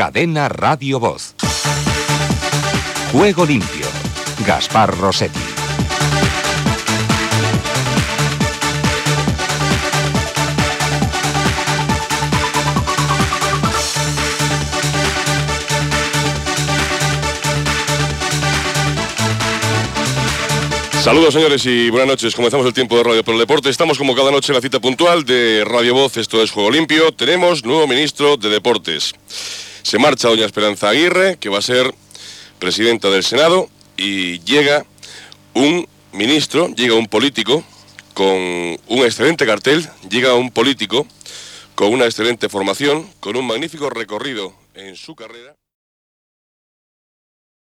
Cadena Radio Voz. Juego limpio. Gaspar Rossetti. Saludos, señores, y buenas noches. Comenzamos el tiempo de Radio por el Deporte. Estamos como cada noche en la cita puntual de Radio Voz. Esto es Juego Limpio. Tenemos nuevo ministro de Deportes. Se marcha doña Esperanza Aguirre, que va a ser presidenta del Senado, y llega un ministro, llega un político con un excelente cartel, llega un político con una excelente formación, con un magnífico recorrido en su carrera.